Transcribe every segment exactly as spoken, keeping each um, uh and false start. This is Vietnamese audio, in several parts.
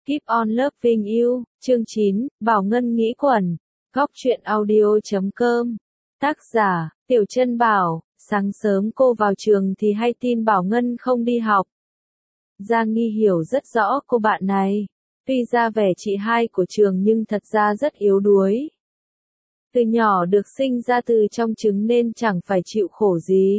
Keep on loving you, chương chín, Bảo Ngân nghĩ quẩn, góc truyện audio chấm com. Tác giả, Tiểu Chân Bảo, sáng sớm cô vào trường thì hay tin Bảo Ngân không đi học. Giang Nghi hiểu rất rõ cô bạn này, tuy ra vẻ chị hai của trường nhưng thật ra rất yếu đuối. Từ nhỏ được sinh ra từ trong trứng nên chẳng phải chịu khổ gì.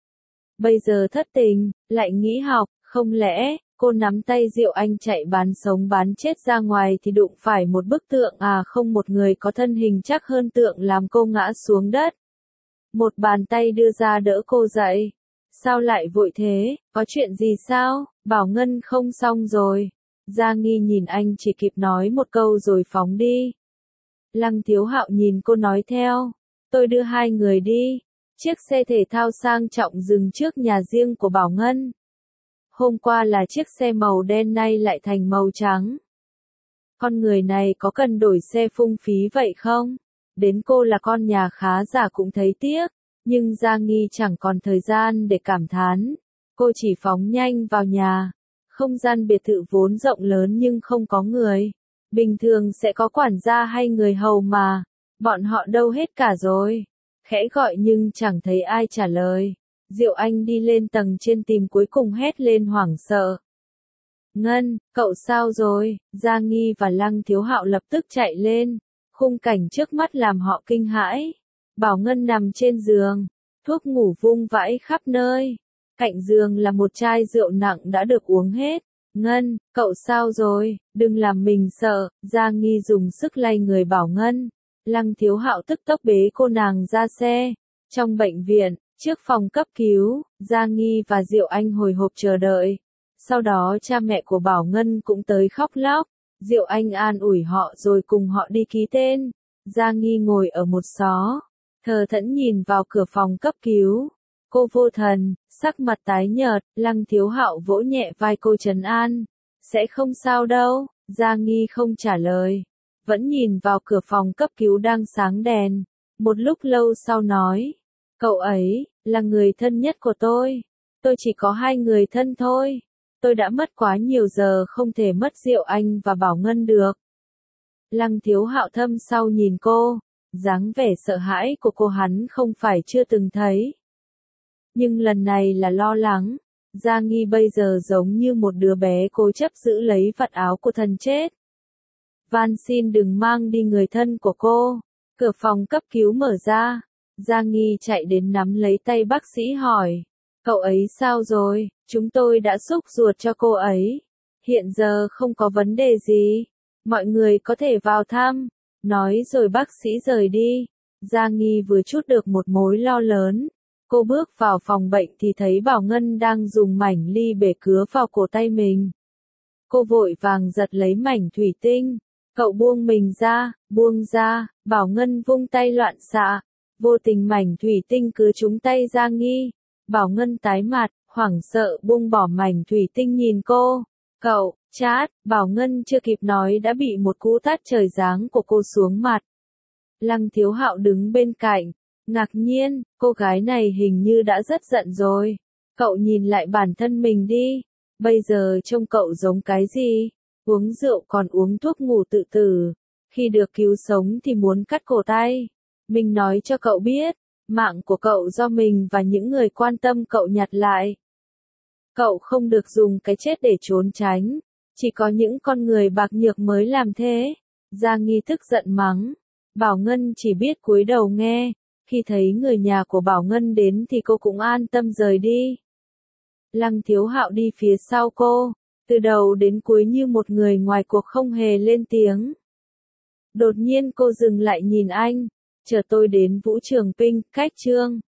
Bây giờ thất tình, lại nghĩ học, không lẽ cô nắm tay Diệu Anh chạy bán sống bán chết ra ngoài thì đụng phải một bức tượng à không một người có thân hình chắc hơn tượng làm cô ngã xuống đất. Một bàn tay đưa ra đỡ cô dậy. Sao lại vội thế, có chuyện gì sao, Bảo Ngân không xong rồi. Giang Nghi nhìn anh chỉ kịp nói một câu rồi phóng đi. Lăng Thiếu Hạo nhìn cô nói theo, tôi đưa hai người đi. Chiếc xe thể thao sang trọng dừng trước nhà riêng của Bảo Ngân. Hôm qua là chiếc xe màu đen nay lại thành màu trắng. Con người này có cần đổi xe phung phí vậy không? Đến cô là con nhà khá giả cũng thấy tiếc, nhưng Giang Nghi chẳng còn thời gian để cảm thán. Cô chỉ phóng nhanh vào nhà. Không gian biệt thự vốn rộng lớn nhưng không có người. Bình thường sẽ có quản gia hay người hầu mà. Bọn họ đâu hết cả rồi. Khẽ gọi nhưng chẳng thấy ai trả lời. Diệu Anh đi lên tầng trên tìm cuối cùng hét lên hoảng sợ. Ngân, cậu sao rồi? Giang Nghi và Lăng Thiếu Hạo lập tức chạy lên. Khung cảnh trước mắt làm họ kinh hãi. Bảo Ngân nằm trên giường, thuốc ngủ vung vãi khắp nơi. Cạnh giường là một chai rượu nặng đã được uống hết. Ngân, cậu sao rồi? Đừng làm mình sợ. Giang Nghi dùng sức lay người Bảo Ngân. Lăng Thiếu Hạo tức tốc bế cô nàng ra xe. Trong bệnh viện, trước phòng cấp cứu, Giang Nghi và Diệu Anh hồi hộp chờ đợi. Sau đó cha mẹ của Bảo Ngân cũng tới khóc lóc. Diệu Anh an ủi họ rồi cùng họ đi ký tên. Giang Nghi ngồi ở một xó, thờ thẫn nhìn vào cửa phòng cấp cứu. Cô vô thần, sắc mặt tái nhợt, Lăng Thiếu Hạo vỗ nhẹ vai cô trấn an. Sẽ không sao đâu, Giang Nghi không trả lời. Vẫn nhìn vào cửa phòng cấp cứu đang sáng đèn. Một lúc lâu sau nói. Cậu ấy, là người thân nhất của tôi. Tôi chỉ có hai người thân thôi. Tôi đã mất quá nhiều giờ không thể mất Diệu Anh và Bảo Ngân được. Lăng Thiếu Hạo thâm sau nhìn cô. Dáng vẻ sợ hãi của cô hắn không phải chưa từng thấy. Nhưng lần này là lo lắng. Giang Nghi bây giờ giống như một đứa bé cố chấp giữ lấy vạt áo của thần chết. Van xin đừng mang đi người thân của cô. Cửa phòng cấp cứu mở ra. Giang Nghi chạy đến nắm lấy tay bác sĩ hỏi. Cậu ấy sao rồi? Chúng tôi đã xúc ruột cho cô ấy. Hiện giờ không có vấn đề gì. Mọi người có thể vào thăm. Nói rồi bác sĩ rời đi. Giang Nghi vừa trút được một mối lo lớn. Cô bước vào phòng bệnh thì thấy Bảo Ngân đang dùng mảnh ly bể cứa vào cổ tay mình. Cô vội vàng giật lấy mảnh thủy tinh. Cậu buông mình ra, buông ra. Bảo Ngân vung tay loạn xạ. Vô tình mảnh thủy tinh cứ trúng tay Giang Nghi. Bảo Ngân tái mặt, hoảng sợ buông bỏ mảnh thủy tinh nhìn cô. Cậu, chát, Bảo Ngân chưa kịp nói đã bị một cú tát trời giáng của cô xuống mặt. Lăng Thiếu Hạo đứng bên cạnh, ngạc nhiên, cô gái này hình như đã rất giận rồi. Cậu nhìn lại bản thân mình đi, bây giờ trông cậu giống cái gì? Uống rượu còn uống thuốc ngủ tự tử. Khi được cứu sống thì muốn cắt cổ tay. Mình nói cho cậu biết, mạng của cậu do mình và những người quan tâm cậu nhặt lại. Cậu không được dùng cái chết để trốn tránh. Chỉ có những con người bạc nhược mới làm thế. Giang Nghi tức giận mắng. Bảo Ngân chỉ biết cúi đầu nghe. Khi thấy người nhà của Bảo Ngân đến thì cô cũng an tâm rời đi. Lăng Thiếu Hạo đi phía sau cô. Từ đầu đến cuối như một người ngoài cuộc không hề lên tiếng. Đột nhiên cô dừng lại nhìn anh. Chờ tôi đến vũ trường Pink, cách trương.